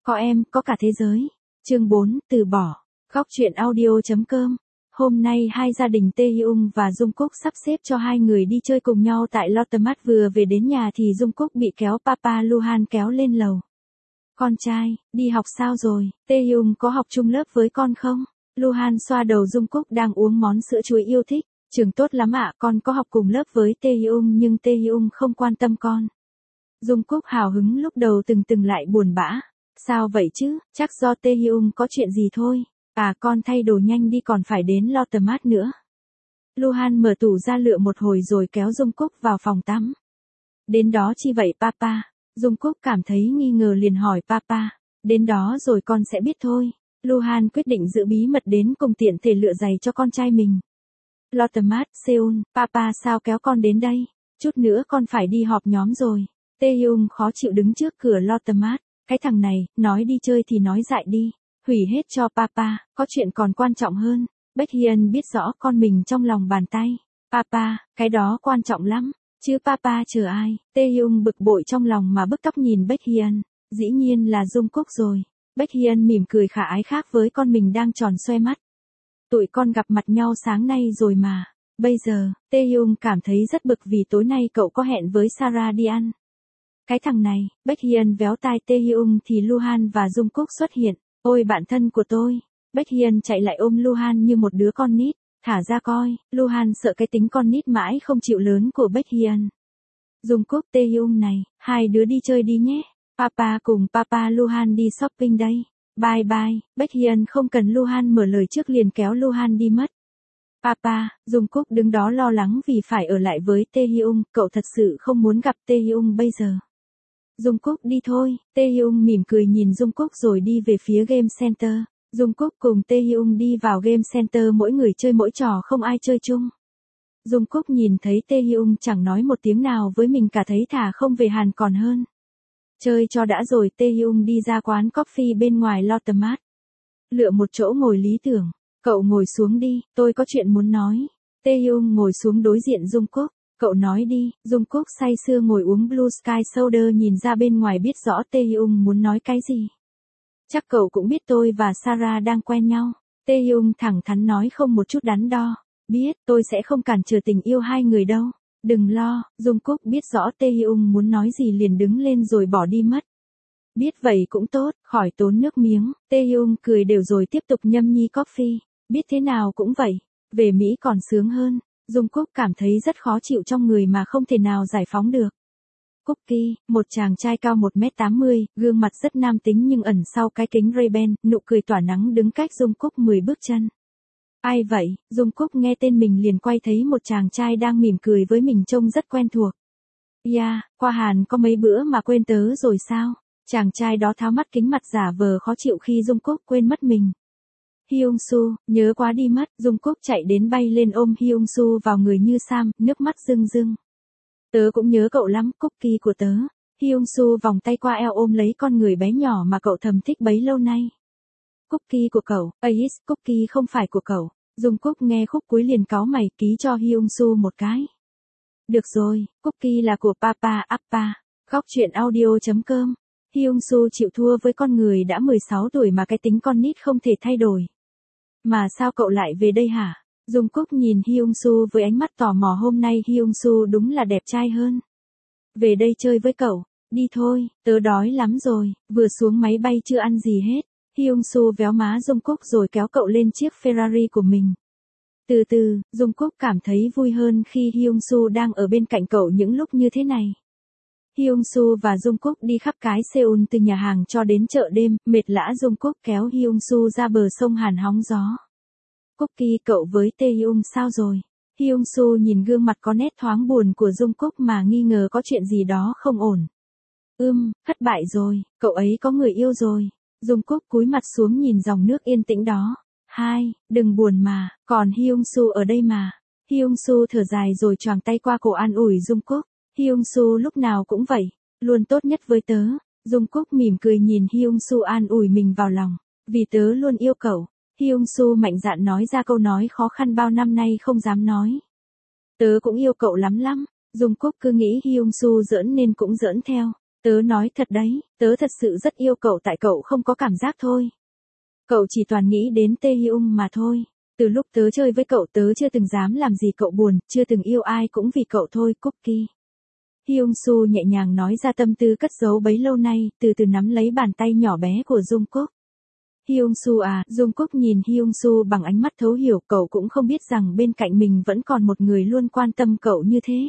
Có em, có cả thế giới. Chương 4, từ bỏ. Góc truyện audio.com. Hôm nay hai gia đình Taehyung và Jungkook sắp xếp cho hai người đi chơi cùng nhau tại Lotte Mart. Vừa về đến nhà thì Jungkook bị kéo Papa Luhan kéo lên lầu. Con trai, đi học sao rồi? Taehyung có học chung lớp với con không? Luhan xoa đầu Jungkook đang uống món sữa chuối yêu thích. Trường tốt lắm ạ, con có học cùng lớp với Taehyung nhưng Taehyung không quan tâm con. Jungkook hào hứng lúc đầu từng lại buồn bã. Sao vậy chứ, chắc do Taehyung có chuyện gì thôi. À con thay đồ nhanh đi còn phải đến Lotte Mart nữa. Luhan mở tủ ra lựa một hồi rồi kéo Jungkook vào phòng tắm. Đến đó chi vậy papa? Jungkook cảm thấy nghi ngờ liền hỏi papa. Đến đó rồi con sẽ biết thôi. Luhan quyết định giữ bí mật đến cùng tiện thể lựa giày cho con trai mình. Lotte Mart, Seoul, papa sao kéo con đến đây? Chút nữa con phải đi họp nhóm rồi. Taehyung khó chịu đứng trước cửa Lotte Mart. Cái thằng này, nói đi chơi thì nói dại đi. Hủy hết cho papa, có chuyện còn quan trọng hơn. Baekhyun biết rõ con mình trong lòng bàn tay. Papa, cái đó quan trọng lắm. Chứ papa chờ ai? Taehyung bực bội trong lòng mà bứt tóc nhìn Baekhyun. Dĩ nhiên là Jungkook rồi. Baekhyun mỉm cười khả ái khác với con mình đang tròn xoe mắt. Tụi con gặp mặt nhau sáng nay rồi mà. Bây giờ, Taehyung cảm thấy rất bực vì tối nay cậu có hẹn với Sarah đi ăn. Cái thằng này, Baekhyun véo tai Taehyung thì Luhan và Jungkook xuất hiện. Ôi bạn thân của tôi. Baekhyun chạy lại ôm Luhan như một đứa con nít. Thả ra coi, Luhan sợ cái tính con nít mãi không chịu lớn của Baekhyun. Jungkook Taehyung này, hai đứa đi chơi đi nhé. Papa cùng papa Luhan đi shopping đây. Bye bye, Baekhyun không cần Luhan mở lời trước liền kéo Luhan đi mất. Papa, Jungkook đứng đó lo lắng vì phải ở lại với Taehyung, cậu thật sự không muốn gặp Taehyung bây giờ. Jungkook đi thôi, Taehyung mỉm cười nhìn Jungkook rồi đi về phía game center. Jungkook cùng Taehyung đi vào game center mỗi người chơi mỗi trò không ai chơi chung. Jungkook nhìn thấy Taehyung chẳng nói một tiếng nào với mình cả thấy thà không về Hàn còn hơn. Chơi cho đã rồi Taehyung đi ra quán coffee bên ngoài Lotte Mart. Lựa một chỗ ngồi lý tưởng. Cậu ngồi xuống đi, tôi có chuyện muốn nói. Taehyung ngồi xuống đối diện Jungkook. Cậu nói đi, Jungkook say sưa ngồi uống Blue Sky Soda nhìn ra bên ngoài biết rõ Taehyung muốn nói cái gì. Chắc cậu cũng biết tôi và Sarah đang quen nhau. Taehyung thẳng thắn nói không một chút đắn đo. Biết, tôi sẽ không cản trở tình yêu hai người đâu. Đừng lo, Jungkook biết rõ Taehyung muốn nói gì liền đứng lên rồi bỏ đi mất. Biết vậy cũng tốt, khỏi tốn nước miếng. Taehyung cười đều rồi tiếp tục nhâm nhi coffee. Biết thế nào cũng vậy. Về Mỹ còn sướng hơn. Jungkook cảm thấy rất khó chịu trong người mà không thể nào giải phóng được. Cookie, một chàng trai cao 1m80, gương mặt rất nam tính nhưng ẩn sau cái kính Ray-Ban, nụ cười tỏa nắng đứng cách Jungkook 10 bước chân. Ai vậy? Jungkook nghe tên mình liền quay thấy một chàng trai đang mỉm cười với mình trông rất quen thuộc. Yeah, qua Hàn có mấy bữa mà quên tớ rồi sao? Chàng trai đó tháo mắt kính mặt giả vờ khó chịu khi Jungkook quên mất mình. Hyungsu, nhớ quá đi mất, Jungkook chạy đến bay lên ôm Hyungsu vào người như Sam, nước mắt rưng rưng. Tớ cũng nhớ cậu lắm, Cookie của tớ. Hyungsu vòng tay qua eo ôm lấy con người bé nhỏ mà cậu thầm thích bấy lâu nay. Cookie của cậu, Cookie không phải của cậu. Jungkook nghe khúc cuối liền cáu mày ký cho Hyungsu một cái. Được rồi, Cookie là của papa appa. Góc truyện audio.com. Hyungsu chịu thua với con người đã 16 tuổi mà cái tính con nít không thể thay đổi. Mà sao cậu lại về đây hả? Jungkook nhìn Hyungsu với ánh mắt tò mò hôm nay Hyungsu đúng là đẹp trai hơn. Về đây chơi với cậu, đi thôi, tớ đói lắm rồi, vừa xuống máy bay chưa ăn gì hết. Hyungsu véo má Jungkook rồi kéo cậu lên chiếc Ferrari của mình. Từ từ, Jungkook cảm thấy vui hơn khi Hyungsu đang ở bên cạnh cậu những lúc như thế này. Hyungsu và Jungkook đi khắp cái Seoul từ nhà hàng cho đến chợ đêm, mệt lã Jungkook kéo Hyungsu ra bờ sông Hàn hóng gió. Cookie cậu với Taehyung sao rồi? Hyungsu nhìn gương mặt có nét thoáng buồn của Jungkook mà nghi ngờ có chuyện gì đó không ổn. Thất bại rồi, cậu ấy có người yêu rồi. Jungkook cúi mặt xuống nhìn dòng nước yên tĩnh đó. Đừng buồn mà, còn Hyungsu ở đây mà. Hyungsu thở dài rồi choàng tay qua cổ an ủi Jungkook. Hyungsu lúc nào cũng vậy, luôn tốt nhất với tớ. Jungkook mỉm cười nhìn Hyungsu an ủi mình vào lòng. Vì tớ luôn yêu cậu. Hyungsu mạnh dạn nói ra câu nói khó khăn bao năm nay không dám nói. Tớ cũng yêu cậu lắm lắm. Jungkook cứ nghĩ Hyungsu giỡn nên cũng giỡn theo. Tớ nói thật đấy, tớ thật sự rất yêu cậu tại cậu không có cảm giác thôi. Cậu chỉ toàn nghĩ đến Taehyung mà thôi. Từ lúc tớ chơi với cậu tớ chưa từng dám làm gì cậu buồn, chưa từng yêu ai cũng vì cậu thôi, Cookie. Hyung Soo nhẹ nhàng nói ra tâm tư cất giấu bấy lâu nay, từ từ nắm lấy bàn tay nhỏ bé của Jungkook. Hyung Soo à, Jungkook nhìn Hyung Soo bằng ánh mắt thấu hiểu, cậu cũng không biết rằng bên cạnh mình vẫn còn một người luôn quan tâm cậu như thế.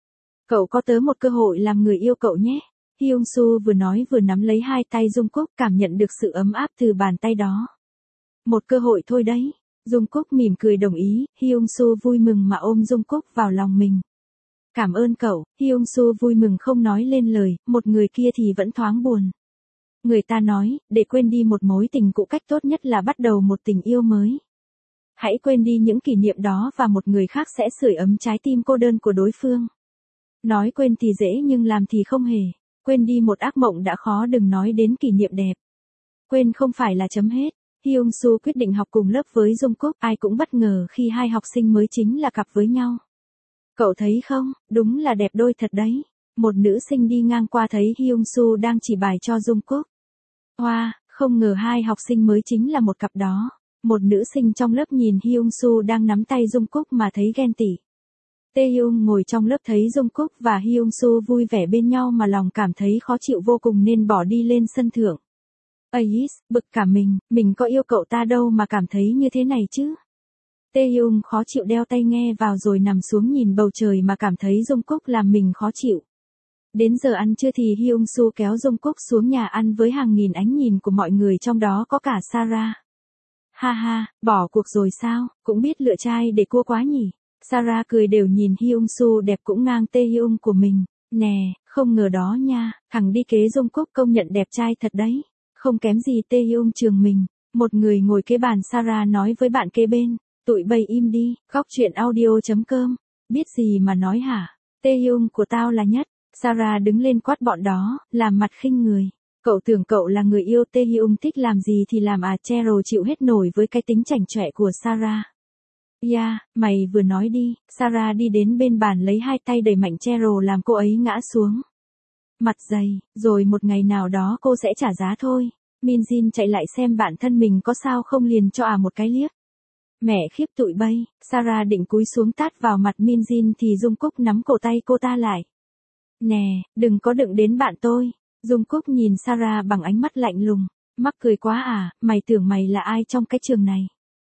Cậu có tớ một cơ hội làm người yêu cậu nhé. Hyung Soo vừa nói vừa nắm lấy hai tay Jungkook, cảm nhận được sự ấm áp từ bàn tay đó. Một cơ hội thôi đấy. Jungkook mỉm cười đồng ý, Hyung Soo vui mừng mà ôm Jungkook vào lòng mình. Cảm ơn cậu, Hyung Soo vui mừng không nói lên lời, một người kia thì vẫn thoáng buồn. Người ta nói, để quên đi một mối tình cũ cách tốt nhất là bắt đầu một tình yêu mới. Hãy quên đi những kỷ niệm đó và một người khác sẽ sưởi ấm trái tim cô đơn của đối phương. Nói quên thì dễ nhưng làm thì không hề. Quên đi một ác mộng đã khó, đừng nói đến kỷ niệm đẹp. Quên không phải là chấm hết. Hyung Soo quyết định học cùng lớp với Jungkook, ai cũng bất ngờ khi hai học sinh mới chính là cặp với nhau. Cậu thấy không, đúng là đẹp đôi thật đấy. Một nữ sinh đi ngang qua thấy Hyung Soo đang chỉ bài cho Jungkook. Wow, không ngờ hai học sinh mới chính là một cặp đó. Một nữ sinh trong lớp nhìn Hyung Soo đang nắm tay Jungkook mà thấy ghen tị. Taehyung ngồi trong lớp thấy Jungkook và Hyung Soo vui vẻ bên nhau mà lòng cảm thấy khó chịu vô cùng nên bỏ đi lên sân thượng. Ais, bực cả mình có yêu cậu ta đâu mà cảm thấy như thế này chứ. Taehyung khó chịu đeo tai nghe vào rồi nằm xuống nhìn bầu trời mà cảm thấy Jungkook làm mình khó chịu. Đến giờ ăn trưa thì Hyung Soo kéo Jungkook xuống nhà ăn với hàng nghìn ánh nhìn của mọi người, trong đó có cả Sarah. Ha ha, bỏ cuộc rồi sao, cũng biết lựa trai để cua quá nhỉ. Sarah cười đều nhìn Hyung Soo đẹp cũng ngang Taehyung của mình. Nè, không ngờ đó nha, thằng đi kế Jungkook công nhận đẹp trai thật đấy. Không kém gì Taehyung trường mình. Một người ngồi kế bàn Sarah nói với bạn kế bên. Tụi bay im đi, góc chuyện audio.com. Biết gì mà nói hả? Taehyung của tao là nhất. Sarah đứng lên quát bọn đó, làm mặt khinh người. Cậu tưởng cậu là người yêu Taehyung thích làm gì thì làm à. Cheryl chịu hết nổi với cái tính chảnh chọe của Sarah. Yeah, mày vừa nói đi. Sarah đi đến bên bàn lấy hai tay đẩy mạnh Cheryl làm cô ấy ngã xuống. Mặt dày, rồi một ngày nào đó cô sẽ trả giá thôi. Minjin chạy lại xem bạn thân mình có sao không liền cho một cái liếc. Mẹ khiếp tụi bay, Sarah định cúi xuống tát vào mặt Minjin thì Jungkook nắm cổ tay cô ta lại. Nè, đừng có đụng đến bạn tôi. Jungkook nhìn Sarah bằng ánh mắt lạnh lùng. Mắc cười quá à, mày tưởng mày là ai trong cái trường này?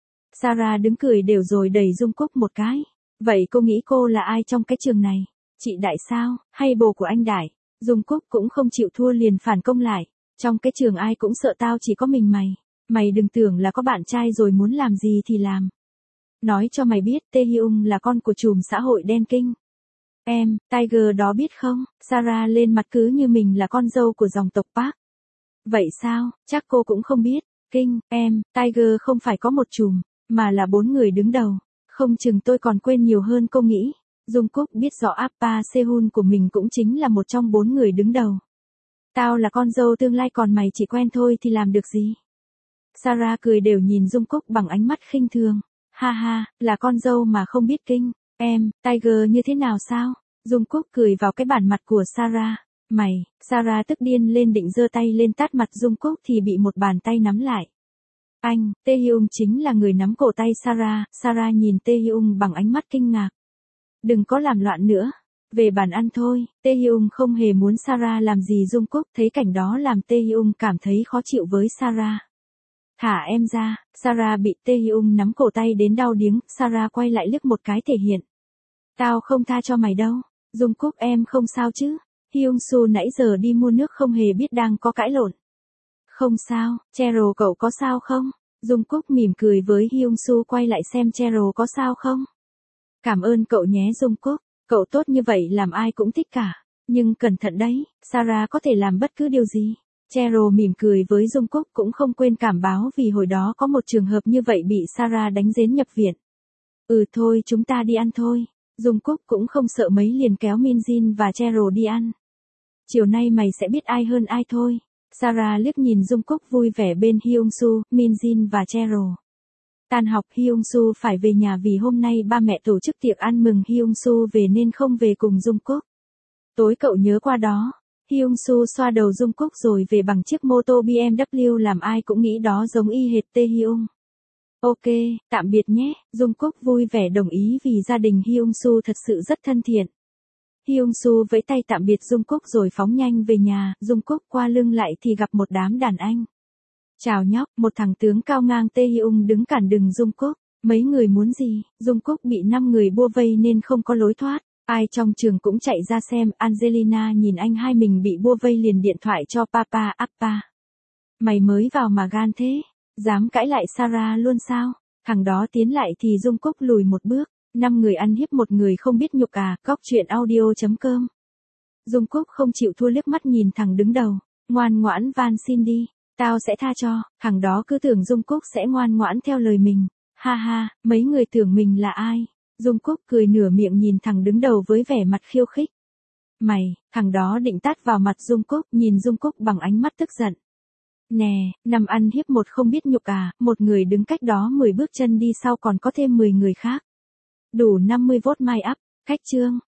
Sarah đứng cười đều rồi đẩy Jungkook một cái. Vậy cô nghĩ cô là ai trong cái trường này? Chị Đại sao, hay bồ của anh Đại? Jungkook cũng không chịu thua liền phản công lại. Trong cái trường ai cũng sợ tao, chỉ có mình mày. Mày đừng tưởng là có bạn trai rồi muốn làm gì thì làm. Nói cho mày biết, Taehyung là con của trùm xã hội đen kinh. Em, Tiger đó biết không? Sarah lên mặt cứ như mình là con dâu của dòng tộc Park. Vậy sao, chắc cô cũng không biết. Kinh, em, Tiger không phải có một trùm, mà là 4 người đứng đầu. Không chừng tôi còn quên nhiều hơn cô nghĩ. Jungkook biết rõ Appa Sehun của mình cũng chính là một trong 4 người đứng đầu. Tao là con dâu tương lai còn mày chỉ quen thôi thì làm được gì? Sarah cười đều nhìn Jungkook bằng ánh mắt khinh thường. Ha ha, là con dâu mà không biết kinh. Em, Tiger như thế nào sao? Jungkook cười vào cái bản mặt của Sarah. Mày, Sarah tức điên lên định giơ tay lên tát mặt Jungkook thì bị một bàn tay nắm lại. Anh, Taehyung chính là người nắm cổ tay Sarah. Sarah nhìn Taehyung bằng ánh mắt kinh ngạc. Đừng có làm loạn nữa. Về bàn ăn thôi. Taehyung không hề muốn Sarah làm gì Jungkook, thấy cảnh đó làm Taehyung cảm thấy khó chịu với Sarah. Thả em ra. Sarah bị Taehyung nắm cổ tay đến đau điếng. Sarah quay lại liếc một cái thể hiện. Tao không tha cho mày đâu. Jungkook em không sao chứ? Hyung Soo nãy giờ đi mua nước không hề biết đang có cãi lộn. Không sao, Cheryl cậu có sao không? Jungkook mỉm cười với Hyung Soo quay lại xem Cheryl có sao không? Cảm ơn cậu nhé Jungkook, cậu tốt như vậy làm ai cũng thích cả. Nhưng cẩn thận đấy, Sarah có thể làm bất cứ điều gì. Cheryl mỉm cười với Jungkook cũng không quên cảm báo vì hồi đó có một trường hợp như vậy bị Sarah đánh đến nhập viện. Thôi chúng ta đi ăn thôi. Jungkook cũng không sợ mấy liền kéo Minjin và Cheryl đi ăn. Chiều nay mày sẽ biết ai hơn ai thôi. Sarah liếc nhìn Jungkook vui vẻ bên Hyung Soo, Minjin và Cheryl. Tan học Hyung Soo phải về nhà vì hôm nay ba mẹ tổ chức tiệc ăn mừng Hyung Soo về nên không về cùng Jungkook. Tối cậu nhớ qua đó. Hyung Soo xoa đầu Dung Cúc rồi về bằng chiếc mô tô BMW làm ai cũng nghĩ đó giống y hệt Taehyung. Ok, tạm biệt nhé, Dung Cúc vui vẻ đồng ý vì gia đình Hyung Soo thật sự rất thân thiện. Hyung Soo vẫy tay tạm biệt Dung Cúc rồi phóng nhanh về nhà, Dung Cúc qua lưng lại thì gặp một đám đàn anh. Chào nhóc, một thằng tướng cao ngang Taehyung đứng cản đường Dung Cúc. Mấy người muốn gì? Dung Cúc bị 5 người bua vây nên không có lối thoát. Ai trong trường cũng chạy ra xem, Angelina nhìn anh hai mình bị bua vây liền điện thoại cho Papa Appa. Mày mới vào mà gan thế, dám cãi lại Sarah luôn sao? Thằng đó tiến lại thì Dung Cúc lùi một bước. 5 người ăn hiếp một người không biết nhục à, cóc truyện audio.com. Dung Cúc không chịu thua liếc mắt nhìn thằng đứng đầu, ngoan ngoãn van xin đi, tao sẽ tha cho, thằng đó cứ tưởng Dung Cúc sẽ ngoan ngoãn theo lời mình. Ha ha, mấy người tưởng mình là ai? Dung Cúc cười nửa miệng nhìn thằng đứng đầu với vẻ mặt khiêu khích. Mày, thằng đó định tát vào mặt Dung Cúc, nhìn Dung Cúc bằng ánh mắt tức giận. Nè, nằm ăn hiếp một không biết nhục à, một người đứng cách đó 10 bước chân đi sau còn có thêm 10 người khác. Đủ 50 vote my up, khách trương.